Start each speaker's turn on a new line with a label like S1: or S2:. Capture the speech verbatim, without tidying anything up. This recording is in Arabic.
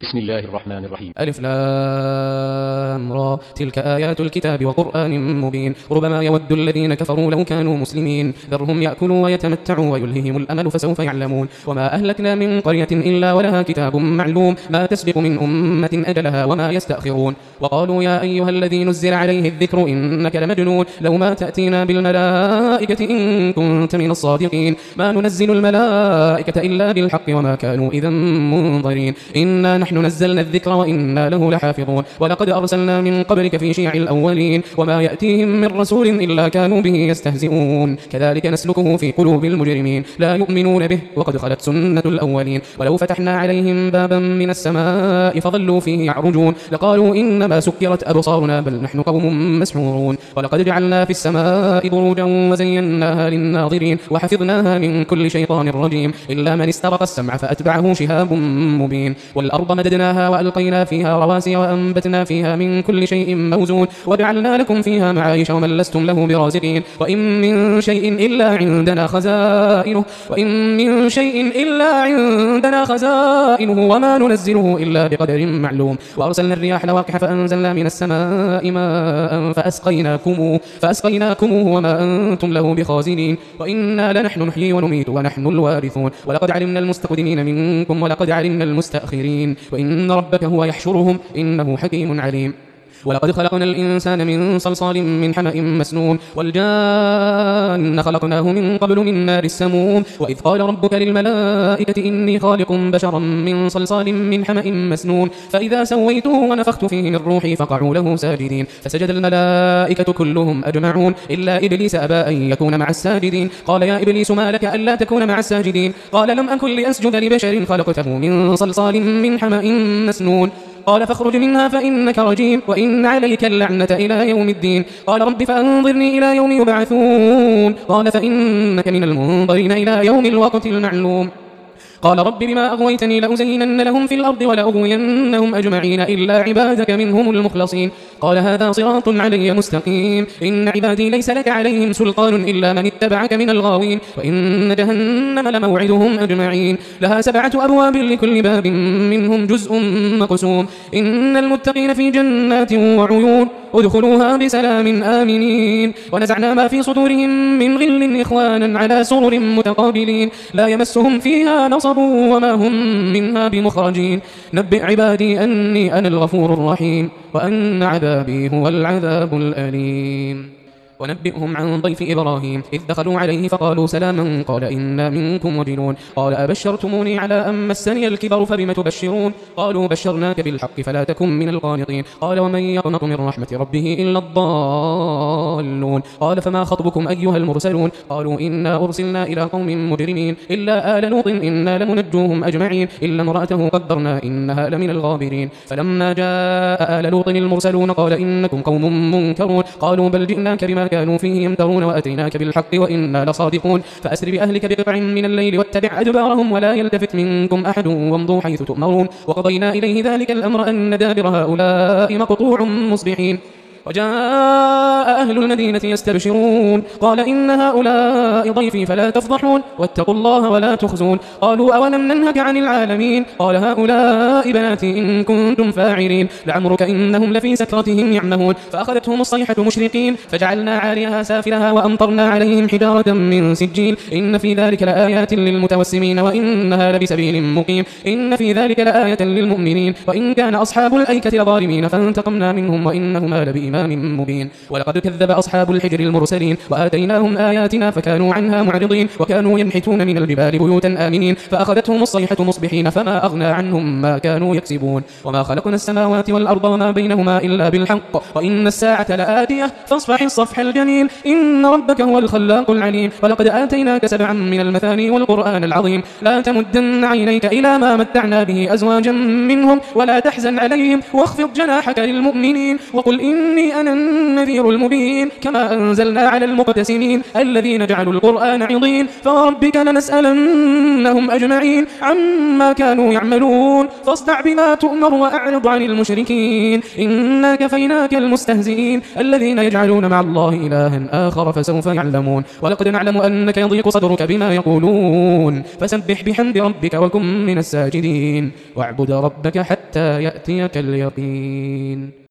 S1: بسم الله الرحمن الرحيم.
S2: ألف لام را تلك آيات الكتاب وقرآن مبين ربما يود الذين كفروا لو كانوا مسلمين ذرهم يأكلوا ويتمتعوا ويلههم الأمل فسوف يعلمون وما أهلكنا من قرية إلا ولها كتاب معلوم ما تسبق من أمة أجلها وما يستأخرون وقالوا يا أيها الذي نزل عليه الذكر إنك لمجنون لو ما تأتينا بالملائكة إن كنت من الصادقين ما ننزل الملائكة إلا بالحق وما كانوا إذا منظرين إنا نحن نزلنا الذكر وإنا له لحافظون ولقد أرسلنا من قبلك في شيع الأولين وما يأتيهم من رسول إلا كانوا به يستهزئون كذلك نسلكه في قلوب المجرمين لا يؤمنون به وقد خلت سنة الأولين ولو فتحنا عليهم بابا من السماء فظلوا فيه يعرجون لقالوا إنما سكرت أبصارنا بل نحن قوم مسحورون ولقد جعلنا في السماء بروجا وزيناها للناظرين وحفظناها من كل شيطان رجيم إلا من استرق السمع فأتبعه شهاب مبين والأرض مددناها وألقينا فيها رواسي وأنبتنا فيها من كل شيء موزون وجعلنا لكم فيها معايش ومن لستم له برازقين وإن من شيء إلا عندنا خزائنه وإن من شيء إلا عندنا خزائنه وما ننزله إلا بقدر معلوم وأرسلنا الرياح لواقح فأنزلنا من السماء ماء فأسقيناكموه فأسقيناكموه وما أنتم له بخازنين وإنا لنحن نحيي ونميت ونحن الوارثون ولقد علمنا المستقدمين منكم ولقد علمنا المستأخرين وإن ربك هو يحشرهم إنه حكيم عليم ولقد خلقنا الإنسان من صلصال من حمأ مسنون والجان خلقناه من قبل من نار السموم وإذ قال ربك للملائكة إني خالق بشرا من صلصال من حمأ مسنون فإذا سويته ونفخت فيه من روحي فقعوا له ساجدين فسجد الملائكة كلهم أجمعون إلا إبليس أبى أن يكون مع الساجدين قال يا إبليس ما لك ألا تكون مع الساجدين قال لم أكن لأسجد لبشر خلقته من صلصال من حمأ مسنون قال فاخرج منها فإنك رجيم وإن عليك اللعنة إلى يوم الدين قال رب فأنظرني إلى يوم يبعثون قال فإنك من المنظرين إلى يوم الوقت المعلوم قال رب بما أغويتني لأزينن لهم في الأرض ولأغوينهم أجمعين إلا عبادك منهم المخلصين قال هذا صراط علي مستقيم إن عبادي ليس لك عليهم سلطان إلا من اتبعك من الغاوين وإن جهنم لموعدهم أجمعين لها سبعة أبواب لكل باب منهم جزء مقسوم إن المتقين في جنات وعيون ادخلوها بسلام آمنين ونزعنا ما في صدورهم من غل إخوانا على سرر متقابلين لا يمسهم فيها نصب وما هم منها بمخرجين نبئ عبادي أني أنا الغفور الرحيم وأن عذابي هو العذاب الأليم ونبئهم عن ضيف إبراهيم إذ دخلوا عليه فقالوا سلاما قال إنا منكم وجلون قال أبشرتموني على أن مسني الكبر فبم تبشرون قالوا بشرناك بالحق فلا تكن من القانطين قال ومن يقنط من رحمة ربه إلا الضالون قال فما خطبكم أيها المرسلون قالوا إنا أرسلنا إلى قوم مجرمين إلا آل لوط إنا لمنجوهم أجمعين إلا امرأته قدرنا إنها لمن الغابرين فلما جاء آل لوط المرسلون قال إنكم قوم منكرون قالوا بل جئناك بما كانوا فيه يمترون وأتيناك بالحق وإنا لصادقون فأسر بأهلك بقطع من الليل واتبع أدبارهم ولا يلتفت منكم أحد وامضوا حيث تؤمرون وقضينا إليه ذلك الأمر أن دابر هؤلاء مقطوع مصبحين وجاء أهل المدينة يستبشرون قال إن هؤلاء ضيفي فلا تفضحون واتقوا الله ولا تخزون قالوا أولم ننهك عن العالمين قال هؤلاء بناتي إن كنتم فاعلين لعمرك إنهم لفي سكرتهم يعمهون فأخذتهم الصيحة مشرقين فجعلنا عاليها سافلها وأمطرنا عليهم حجارة من سجيل إن في ذلك لآيات للمتوسمين وإنها لبسبيل مقيم إن في ذلك لآية للمؤمنين وإن كان أصحاب الأيكة لظالمين فانتقمنا منهم وإنهما لبإمام إمام مبين ولقد كذب أصحاب الحجر المرسلين وآتيناهم آياتنا فكانوا عنها معرضين وكانوا ينحتون من الجبال بيوتا آمنين فأخذتهم الصيحة مصبحين فما أغنى عنهم ما كانوا يكسبون وما خلقنا السماوات والأرض وما بينهما إلا بالحق وإن الساعة لآتية فاصفح الصفح الجميل إن ربك هو الخلاق العليم ولقد آتيناك سبعا من المثاني والقرآن العظيم لا تمدن عينيك إلى ما متعنا به أزواجا منهم ولا تحزن عليهم واخفض جناحك للمؤمنين وقل إني إني أنا النذير المبين كما أنزلنا على المقتسمين الذين جعلوا القرآن عضين فوربك لنسألنهم أجمعين عما كانوا يعملون فاصدع بما تؤمر وأعرض عن المشركين إنا كفيناك المستهزئين الذين يجعلون مع الله إلها آخر فسوف يعلمون ولقد نعلم أنك يضيق صدرك بما يقولون فسبح بحمد ربك وكن من الساجدين واعبد ربك حتى يأتيك اليقين.